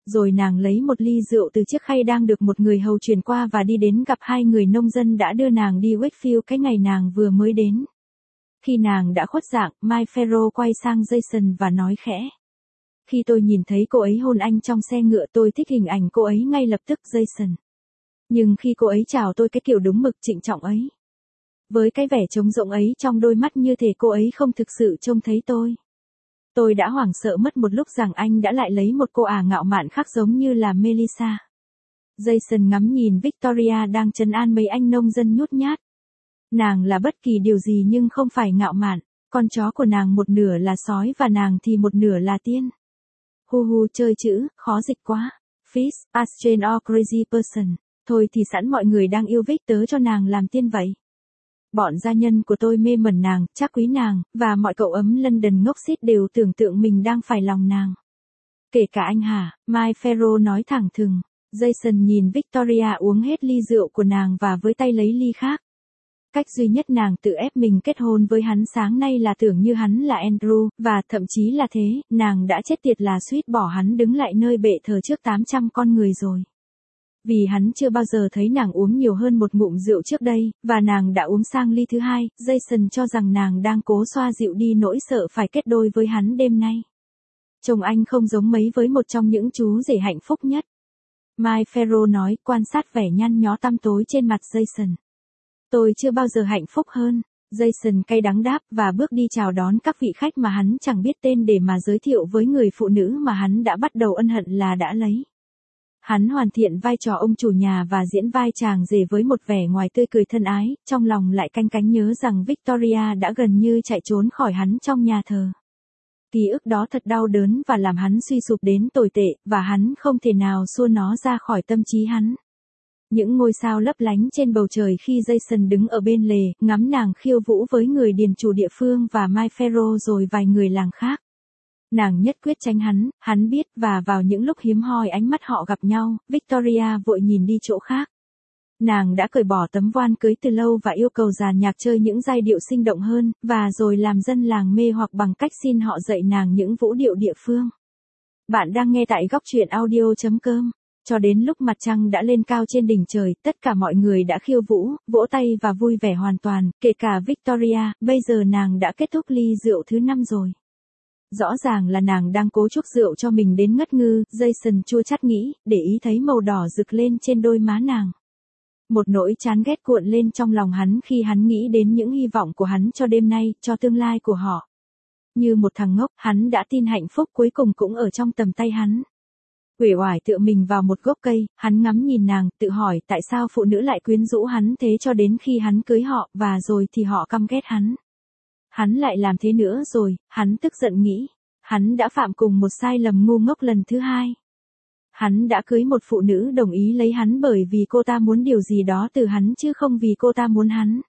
Rồi nàng lấy một ly rượu từ chiếc khay đang được một người hầu truyền qua và đi đến gặp hai người nông dân đã đưa nàng đi Wakefield cái ngày nàng vừa mới đến. Khi nàng đã khuất dạng, My Farrow quay sang Jason và nói khẽ. Khi tôi nhìn thấy cô ấy hôn anh trong xe ngựa tôi thích hình ảnh cô ấy ngay lập tức Jason. Nhưng khi cô ấy chào tôi cái kiểu đúng mực trịnh trọng ấy. Với cái vẻ trống rỗng ấy trong đôi mắt như thể cô ấy không thực sự trông thấy tôi. Tôi đã hoảng sợ mất một lúc rằng anh đã lại lấy một cô ả ngạo mạn khác giống như là Melissa. Jason ngắm nhìn Victoria đang trấn an mấy anh nông dân nhút nhát. Nàng là bất kỳ điều gì nhưng không phải ngạo mạn, con chó của nàng một nửa là sói và nàng thì một nửa là tiên. Hu hu chơi chữ, khó dịch quá. Fish, a strange or crazy person. Thôi thì sẵn mọi người đang yêu Victor cho nàng làm tiên vậy. Bọn gia nhân của tôi mê mẩn nàng, chắc quý nàng, và mọi cậu ấm London ngốc xít đều tưởng tượng mình đang phải lòng nàng. Kể cả anh hả, My Farrow nói thẳng thừng. Jason nhìn Victoria uống hết ly rượu của nàng và với tay lấy ly khác. Cách duy nhất nàng tự ép mình kết hôn với hắn sáng nay là tưởng như hắn là Andrew, và thậm chí là thế, nàng đã chết tiệt là suýt bỏ hắn đứng lại nơi bệ thờ trước tám trăm con người rồi. Vì hắn chưa bao giờ thấy nàng uống nhiều hơn một ngụm rượu trước đây, và nàng đã uống sang ly thứ hai, Jason cho rằng nàng đang cố xoa dịu đi nỗi sợ phải kết đôi với hắn đêm nay. Chồng anh không giống mấy với một trong những chú rể hạnh phúc nhất. My Farrow nói, quan sát vẻ nhăn nhó tăm tối trên mặt Jason. Tôi chưa bao giờ hạnh phúc hơn. Jason cay đắng đáp và bước đi chào đón các vị khách mà hắn chẳng biết tên để mà giới thiệu với người phụ nữ mà hắn đã bắt đầu ân hận là đã lấy. Hắn hoàn thiện vai trò ông chủ nhà và diễn vai chàng rể với một vẻ ngoài tươi cười thân ái, trong lòng lại canh cánh nhớ rằng Victoria đã gần như chạy trốn khỏi hắn trong nhà thờ. Ký ức đó thật đau đớn và làm hắn suy sụp đến tồi tệ, và hắn không thể nào xua nó ra khỏi tâm trí hắn. Những ngôi sao lấp lánh trên bầu trời khi Jason đứng ở bên lề, ngắm nàng khiêu vũ với người điền chủ địa phương và My Farrow rồi vài người làng khác. Nàng nhất quyết tránh hắn, hắn biết, và vào những lúc hiếm hoi ánh mắt họ gặp nhau, Victoria vội nhìn đi chỗ khác. Nàng đã cởi bỏ tấm voan cưới từ lâu và yêu cầu dàn nhạc chơi những giai điệu sinh động hơn, và rồi làm dân làng mê hoặc bằng cách xin họ dạy nàng những vũ điệu địa phương. Bạn đang nghe tại góc truyện audio chấm com. Cho đến lúc mặt trăng đã lên cao trên đỉnh trời, tất cả mọi người đã khiêu vũ, vỗ tay và vui vẻ hoàn toàn, kể cả Victoria, bây giờ nàng đã kết thúc ly rượu thứ năm rồi. Rõ ràng là nàng đang cố chuốc rượu cho mình đến ngất ngư, Jason chua chát nghĩ, để ý thấy màu đỏ rực lên trên đôi má nàng. Một nỗi chán ghét cuộn lên trong lòng hắn khi hắn nghĩ đến những hy vọng của hắn cho đêm nay, cho tương lai của họ. Như một thằng ngốc, hắn đã tin hạnh phúc cuối cùng cũng ở trong tầm tay hắn. Uể oải tựa mình vào một gốc cây, hắn ngắm nhìn nàng, tự hỏi tại sao phụ nữ lại quyến rũ hắn thế cho đến khi hắn cưới họ, và rồi thì họ căm ghét hắn. Hắn lại làm thế nữa rồi, hắn tức giận nghĩ. Hắn đã phạm cùng một sai lầm ngu ngốc lần thứ hai. Hắn đã cưới một phụ nữ đồng ý lấy hắn bởi vì cô ta muốn điều gì đó từ hắn chứ không vì cô ta muốn hắn.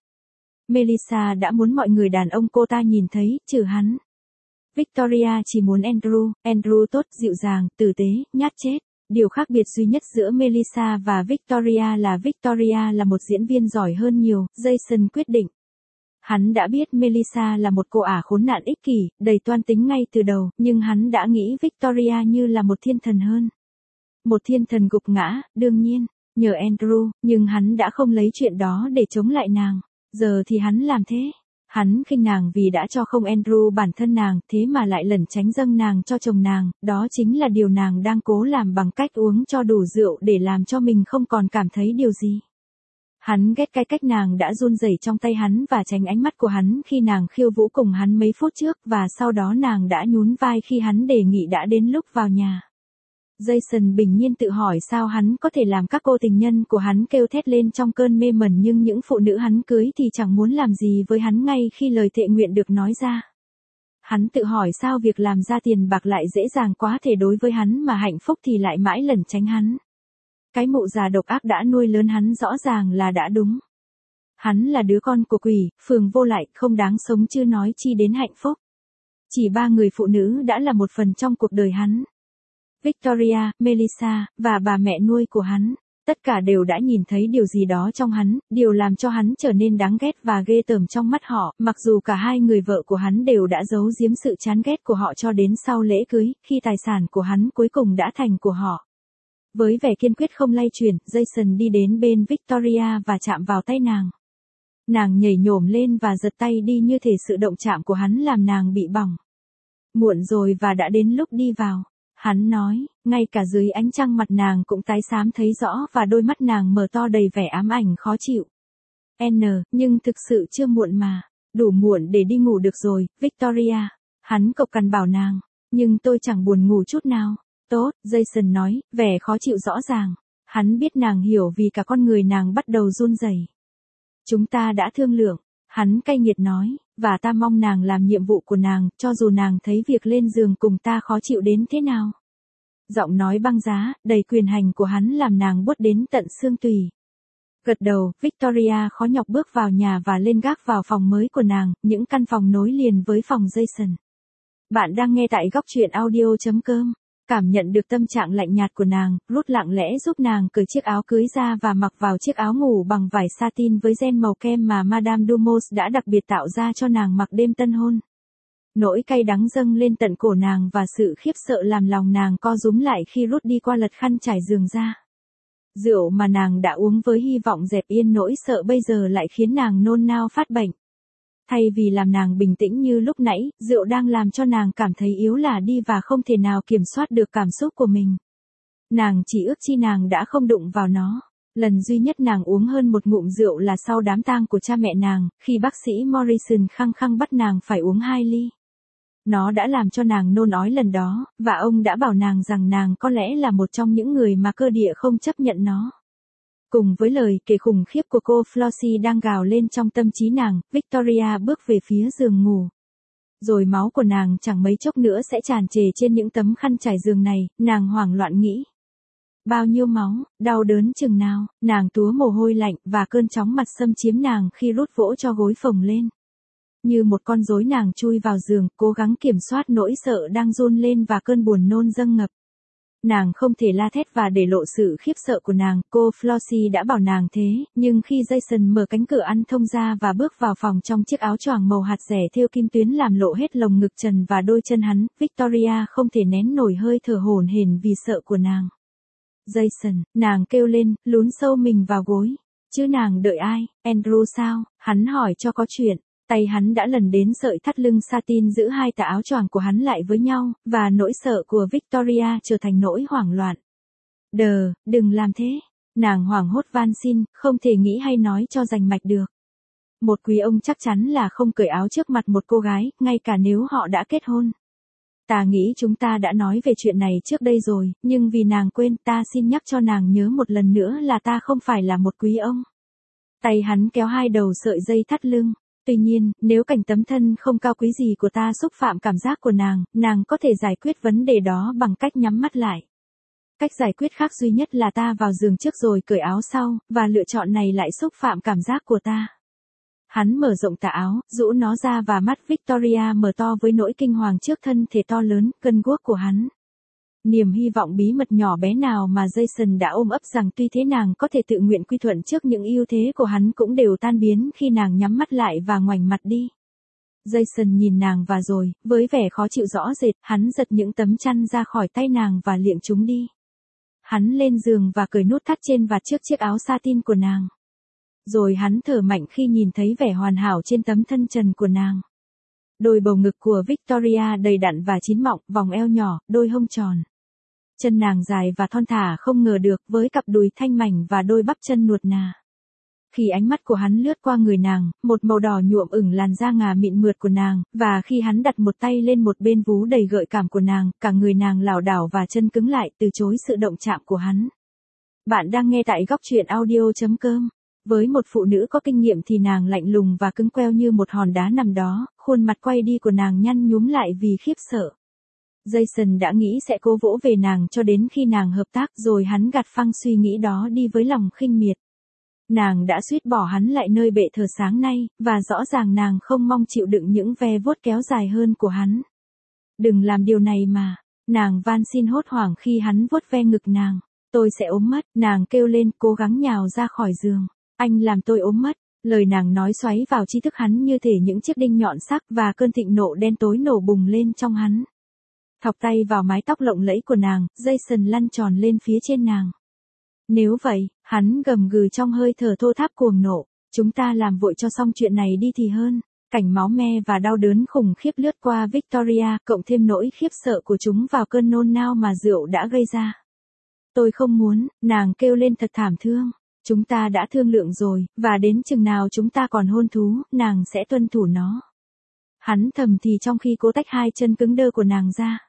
Melissa đã muốn mọi người đàn ông cô ta nhìn thấy, trừ hắn. Victoria chỉ muốn Andrew, Andrew tốt, dịu dàng, tử tế, nhát chết. Điều khác biệt duy nhất giữa Melissa và Victoria là Victoria là một diễn viên giỏi hơn nhiều, Jason quyết định. Hắn đã biết Melissa là một cô ả khốn nạn ích kỷ, đầy toan tính ngay từ đầu, nhưng hắn đã nghĩ Victoria như là một thiên thần hơn. Một thiên thần gục ngã, đương nhiên, nhờ Andrew, nhưng hắn đã không lấy chuyện đó để chống lại nàng. Giờ thì hắn làm thế. Hắn khinh nàng vì đã cho không Andrew bản thân nàng, thế mà lại lẩn tránh dâng nàng cho chồng nàng, đó chính là điều nàng đang cố làm bằng cách uống cho đủ rượu để làm cho mình không còn cảm thấy điều gì. Hắn ghét cái cách nàng đã run rẩy trong tay hắn và tránh ánh mắt của hắn khi nàng khiêu vũ cùng hắn mấy phút trước, và sau đó nàng đã nhún vai khi hắn đề nghị đã đến lúc vào nhà. Jason bình nhiên tự hỏi sao hắn có thể làm các cô tình nhân của hắn kêu thét lên trong cơn mê mẩn, nhưng những phụ nữ hắn cưới thì chẳng muốn làm gì với hắn ngay khi lời thệ nguyện được nói ra. Hắn tự hỏi sao việc làm ra tiền bạc lại dễ dàng quá thể đối với hắn mà hạnh phúc thì lại mãi lẩn tránh hắn. Cái mụ già độc ác đã nuôi lớn hắn rõ ràng là đã đúng. Hắn là đứa con của quỷ, phường vô lại, không đáng sống chứ nói chi đến hạnh phúc. Chỉ ba người phụ nữ đã là một phần trong cuộc đời hắn. Victoria, Melissa, và bà mẹ nuôi của hắn, tất cả đều đã nhìn thấy điều gì đó trong hắn, điều làm cho hắn trở nên đáng ghét và ghê tởm trong mắt họ, mặc dù cả hai người vợ của hắn đều đã giấu giếm sự chán ghét của họ cho đến sau lễ cưới, khi tài sản của hắn cuối cùng đã thành của họ. Với vẻ kiên quyết không lay chuyển, Jason đi đến bên Victoria và chạm vào tay nàng. Nàng nhảy nhổm lên và giật tay đi như thể sự động chạm của hắn làm nàng bị bỏng. Muộn rồi và đã đến lúc đi vào. Hắn nói, ngay cả dưới ánh trăng mặt nàng cũng tái xám thấy rõ và đôi mắt nàng mở to đầy vẻ ám ảnh khó chịu. N, nhưng thực sự chưa muộn mà. Đủ muộn để đi ngủ được rồi, Victoria. Hắn cộc cằn bảo nàng. Nhưng tôi chẳng buồn ngủ chút nào. Tốt, Jason nói, vẻ khó chịu rõ ràng. Hắn biết nàng hiểu vì cả con người nàng bắt đầu run rẩy. Chúng ta đã thương lượng. Hắn cay nghiệt nói, và ta mong nàng làm nhiệm vụ của nàng, cho dù nàng thấy việc lên giường cùng ta khó chịu đến thế nào. Giọng nói băng giá, đầy quyền hành của hắn làm nàng buốt đến tận xương tủy. Gật đầu, Victoria khó nhọc bước vào nhà và lên gác vào phòng mới của nàng, những căn phòng nối liền với phòng Jason. Bạn đang nghe tại góc truyện audio chấm com. Cảm nhận được tâm trạng lạnh nhạt của nàng, Ruth lặng lẽ giúp nàng cởi chiếc áo cưới ra và mặc vào chiếc áo ngủ bằng vải satin với ren màu kem mà Madame Dumont đã đặc biệt tạo ra cho nàng mặc đêm tân hôn. Nỗi cay đắng dâng lên tận cổ nàng và sự khiếp sợ làm lòng nàng co rúm lại khi Ruth đi qua lật khăn trải giường ra. Rượu mà nàng đã uống với hy vọng dẹp yên nỗi sợ bây giờ lại khiến nàng nôn nao phát bệnh. Thay vì làm nàng bình tĩnh như lúc nãy, rượu đang làm cho nàng cảm thấy yếu lả đi và không thể nào kiểm soát được cảm xúc của mình. Nàng chỉ ước chi nàng đã không đụng vào nó. Lần duy nhất nàng uống hơn một ngụm rượu là sau đám tang của cha mẹ nàng, khi bác sĩ Morrison khăng khăng bắt nàng phải uống hai ly. Nó đã làm cho nàng nôn ói lần đó, và ông đã bảo nàng rằng nàng có lẽ là một trong những người mà cơ địa không chấp nhận nó. Cùng với lời kể khủng khiếp của cô Flossie đang gào lên trong tâm trí nàng, Victoria bước về phía giường ngủ. Rồi máu của nàng chẳng mấy chốc nữa sẽ tràn trề trên những tấm khăn trải giường này, nàng hoảng loạn nghĩ. Bao nhiêu máu, đau đớn chừng nào, nàng túa mồ hôi lạnh và cơn chóng mặt xâm chiếm nàng khi Ruth vỗ cho gối phồng lên. Như một con rối nàng chui vào giường, cố gắng kiểm soát nỗi sợ đang run lên và cơn buồn nôn dâng ngập. Nàng không thể la thét và để lộ sự khiếp sợ của nàng, cô Flossie đã bảo nàng thế, nhưng khi Jason mở cánh cửa ăn thông ra và bước vào phòng trong chiếc áo choàng màu hạt rẻ thêu kim tuyến làm lộ hết lồng ngực trần và đôi chân hắn, Victoria không thể nén nổi hơi thở hổn hển vì sợ của nàng. Jason, nàng kêu lên, lún sâu mình vào gối. Chứ nàng đợi ai, Andrew sao? Hắn hỏi cho có chuyện. Tay hắn đã lần đến sợi thắt lưng satin giữ hai tà áo choàng của hắn lại với nhau, và nỗi sợ của Victoria trở thành nỗi hoảng loạn. Đờ, đừng làm thế. Nàng hoảng hốt van xin, không thể nghĩ hay nói cho rành mạch được. Một quý ông chắc chắn là không cởi áo trước mặt một cô gái, ngay cả nếu họ đã kết hôn. Ta nghĩ chúng ta đã nói về chuyện này trước đây rồi, nhưng vì nàng quên, ta xin nhắc cho nàng nhớ một lần nữa là ta không phải là một quý ông. Tay hắn kéo hai đầu sợi dây thắt lưng. Tuy nhiên, nếu cảnh tấm thân không cao quý gì của ta xúc phạm cảm giác của nàng, nàng có thể giải quyết vấn đề đó bằng cách nhắm mắt lại. Cách giải quyết khác duy nhất là ta vào giường trước rồi cởi áo sau, và lựa chọn này lại xúc phạm cảm giác của ta. Hắn mở rộng tà áo, rũ nó ra và mắt Victoria mở to với nỗi kinh hoàng trước thân thể to lớn, cân guốc của hắn. Niềm hy vọng bí mật nhỏ bé nào mà Jason đã ôm ấp rằng tuy thế nàng có thể tự nguyện quy thuận trước những ưu thế của hắn cũng đều tan biến khi nàng nhắm mắt lại và ngoảnh mặt đi. Jason nhìn nàng và rồi, với vẻ khó chịu rõ rệt, hắn giật những tấm chăn ra khỏi tay nàng và liệng chúng đi. Hắn lên giường và cởi nút thắt trên vạt trước chiếc áo satin của nàng. Rồi hắn thở mạnh khi nhìn thấy vẻ hoàn hảo trên tấm thân trần của nàng. Đôi bầu ngực của Victoria đầy đặn và chín mọng, vòng eo nhỏ, đôi hông tròn. Chân nàng dài và thon thả không ngờ được với cặp đùi thanh mảnh và đôi bắp chân nuột nà. Khi ánh mắt của hắn lướt qua người nàng, một màu đỏ nhuộm ửng làn da ngà mịn mượt của nàng, và khi hắn đặt một tay lên một bên vú đầy gợi cảm của nàng, cả người nàng lảo đảo và chân cứng lại từ chối sự động chạm của hắn. Bạn đang nghe tại góc truyện audio chấm com. Với một phụ nữ có kinh nghiệm thì nàng lạnh lùng và cứng queo như một hòn đá nằm đó, khuôn mặt quay đi của nàng nhăn nhúm lại vì khiếp sợ. Jason đã nghĩ sẽ cố vỗ về nàng cho đến khi nàng hợp tác rồi hắn gạt phăng suy nghĩ đó đi với lòng khinh miệt. Nàng đã suýt bỏ hắn lại nơi bệ thờ sáng nay, và rõ ràng nàng không mong chịu đựng những ve vuốt kéo dài hơn của hắn. Đừng làm điều này mà, nàng van xin hốt hoảng khi hắn vuốt ve ngực nàng. Tôi sẽ ốm mất, nàng kêu lên cố gắng nhào ra khỏi giường. Anh làm tôi ốm mất. Lời nàng nói xoáy vào tri thức hắn như thể những chiếc đinh nhọn sắc và cơn thịnh nộ đen tối nổ bùng lên trong hắn. Thọc tay vào mái tóc lộng lẫy của nàng, Jason lăn tròn lên phía trên nàng. Nếu vậy, hắn gầm gừ trong hơi thở thô tháp cuồng nộ, chúng ta làm vội cho xong chuyện này đi thì hơn. Cảnh máu me và đau đớn khủng khiếp lướt qua Victoria, cộng thêm nỗi khiếp sợ của chúng vào cơn nôn nao mà rượu đã gây ra. Tôi không muốn, nàng kêu lên thật thảm thương. Chúng ta đã thương lượng rồi, và đến chừng nào chúng ta còn hôn thú, nàng sẽ tuân thủ nó. Hắn thầm thì trong khi cố tách hai chân cứng đơ của nàng ra.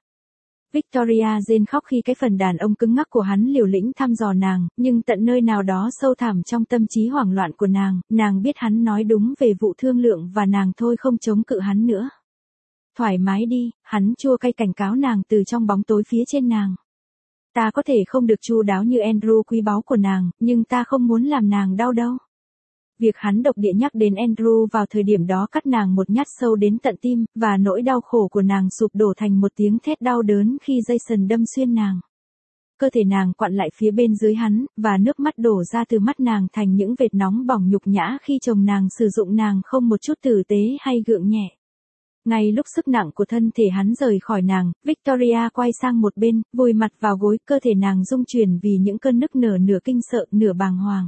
Victoria rên khóc khi cái phần đàn ông cứng ngắc của hắn liều lĩnh thăm dò nàng, nhưng tận nơi nào đó sâu thẳm trong tâm trí hoảng loạn của nàng, nàng biết hắn nói đúng về vụ thương lượng và nàng thôi không chống cự hắn nữa. Thoải mái đi, hắn chua cay cảnh cáo nàng từ trong bóng tối phía trên nàng. Ta có thể không được chu đáo như Andrew quý báu của nàng, nhưng ta không muốn làm nàng đau đâu. Việc hắn độc địa nhắc đến Andrew vào thời điểm đó cắt nàng một nhát sâu đến tận tim, và nỗi đau khổ của nàng sụp đổ thành một tiếng thét đau đớn khi Jason đâm xuyên nàng. Cơ thể nàng quặn lại phía bên dưới hắn, và nước mắt đổ ra từ mắt nàng thành những vệt nóng bỏng nhục nhã khi chồng nàng sử dụng nàng không một chút tử tế hay gượng nhẹ. Ngay lúc sức nặng của thân thể hắn rời khỏi nàng, Victoria quay sang một bên, vùi mặt vào gối, cơ thể nàng rung chuyển vì những cơn nức nở nửa kinh sợ, nửa bàng hoàng.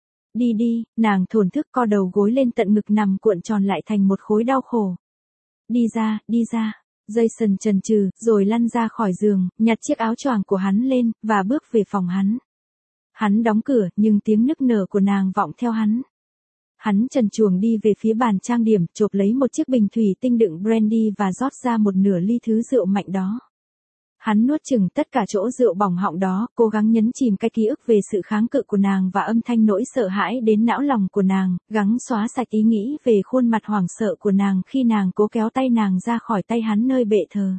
Đi đi, nàng thổn thức co đầu gối lên tận ngực nằm cuộn tròn lại thành một khối đau khổ. Đi ra, đi ra. Jason chần chừ, rồi lăn ra khỏi giường, nhặt chiếc áo choàng của hắn lên, và bước về phòng hắn. Hắn đóng cửa, nhưng tiếng nức nở của nàng vọng theo hắn. Hắn trần truồng đi về phía bàn trang điểm, chộp lấy một chiếc bình thủy tinh đựng brandy và rót ra một nửa ly thứ rượu mạnh đó. Hắn nuốt chửng tất cả chỗ rượu bỏng họng đó, cố gắng nhấn chìm cái ký ức về sự kháng cự của nàng và âm thanh nỗi sợ hãi đến não lòng của nàng, gắng xóa sạch ý nghĩ về khuôn mặt hoảng sợ của nàng khi nàng cố kéo tay nàng ra khỏi tay hắn nơi bệ thờ.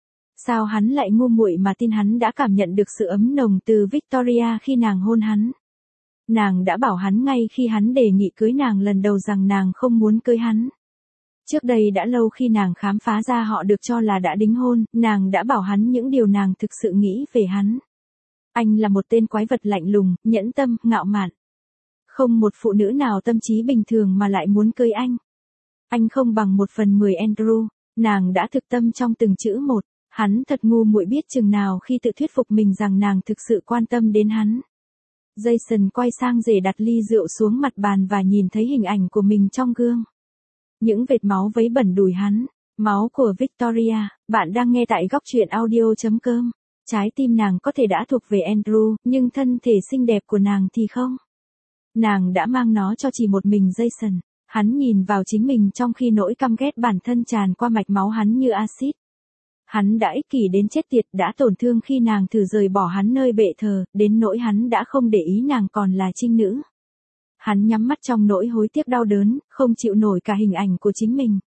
Sao hắn lại ngu muội mà tin hắn đã cảm nhận được sự ấm nồng từ Victoria khi nàng hôn hắn? Nàng đã bảo hắn ngay khi hắn đề nghị cưới nàng lần đầu rằng nàng không muốn cưới hắn. Trước đây đã lâu khi nàng khám phá ra họ được cho là đã đính hôn, nàng đã bảo hắn những điều nàng thực sự nghĩ về hắn. Anh là một tên quái vật lạnh lùng, nhẫn tâm, ngạo mạn. Không một phụ nữ nào tâm trí bình thường mà lại muốn cưới anh. Anh không bằng một phần mười Andrew, nàng đã thực tâm trong từng chữ một. Hắn thật ngu muội biết chừng nào khi tự thuyết phục mình rằng nàng thực sự quan tâm đến hắn. Jason quay sang rể đặt ly rượu xuống mặt bàn và nhìn thấy hình ảnh của mình trong gương. Những vệt máu vấy bẩn đùi hắn, máu của Victoria. Bạn đang nghe tại góc truyện audio chấm com. Trái tim nàng có thể đã thuộc về Andrew, nhưng thân thể xinh đẹp của nàng thì không. Nàng đã mang nó cho chỉ một mình Jason. Hắn nhìn vào chính mình trong khi nỗi căm ghét bản thân tràn qua mạch máu hắn như axit. Hắn đã ích kỷ đến chết tiệt, đã tổn thương khi nàng thử rời bỏ hắn nơi bệ thờ, đến nỗi hắn đã không để ý nàng còn là trinh nữ. Hắn nhắm mắt trong nỗi hối tiếc đau đớn, không chịu nổi cả hình ảnh của chính mình.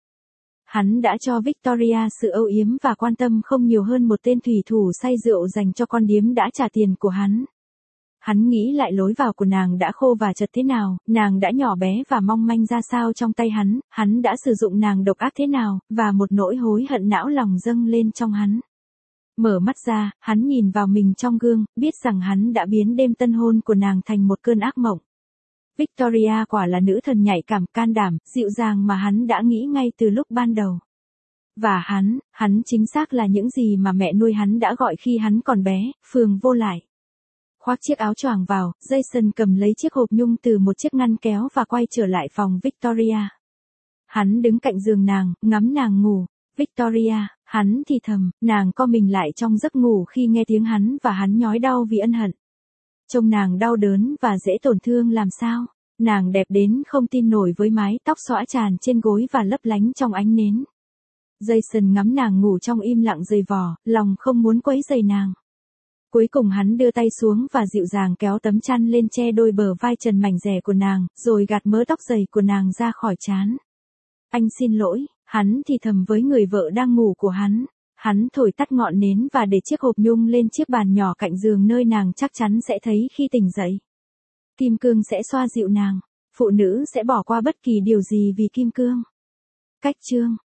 Hắn đã cho Victoria sự âu yếm và quan tâm không nhiều hơn một tên thủy thủ say rượu dành cho con điếm đã trả tiền của hắn. Hắn nghĩ lại lối vào của nàng đã khô và chật thế nào, nàng đã nhỏ bé và mong manh ra sao trong tay hắn, hắn đã sử dụng nàng độc ác thế nào, và một nỗi hối hận não lòng dâng lên trong hắn. Mở mắt ra, hắn nhìn vào mình trong gương, biết rằng hắn đã biến đêm tân hôn của nàng thành một cơn ác mộng. Victoria quả là nữ thần nhạy cảm, can đảm, dịu dàng mà hắn đã nghĩ ngay từ lúc ban đầu. Và hắn, hắn chính xác là những gì mà mẹ nuôi hắn đã gọi khi hắn còn bé, phường vô lại. Khoác chiếc áo choàng vào, Jason cầm lấy chiếc hộp nhung từ một chiếc ngăn kéo và quay trở lại phòng Victoria. Hắn đứng cạnh giường nàng, ngắm nàng ngủ. Victoria, hắn thì thầm, nàng co mình lại trong giấc ngủ khi nghe tiếng hắn và hắn nhói đau vì ân hận. Trông nàng đau đớn và dễ tổn thương làm sao. Nàng đẹp đến không tin nổi với mái tóc xõa tràn trên gối và lấp lánh trong ánh nến. Jason ngắm nàng ngủ trong im lặng dày vò, lòng không muốn quấy rầy nàng. Cuối cùng hắn đưa tay xuống và dịu dàng kéo tấm chăn lên che đôi bờ vai trần mảnh rẻ của nàng, rồi gạt mớ tóc dày của nàng ra khỏi trán. Anh xin lỗi, hắn thì thầm với người vợ đang ngủ của hắn. Hắn thổi tắt ngọn nến và để chiếc hộp nhung lên chiếc bàn nhỏ cạnh giường nơi nàng chắc chắn sẽ thấy khi tỉnh dậy. Kim cương sẽ xoa dịu nàng. Phụ nữ sẽ bỏ qua bất kỳ điều gì vì kim cương. Cách chương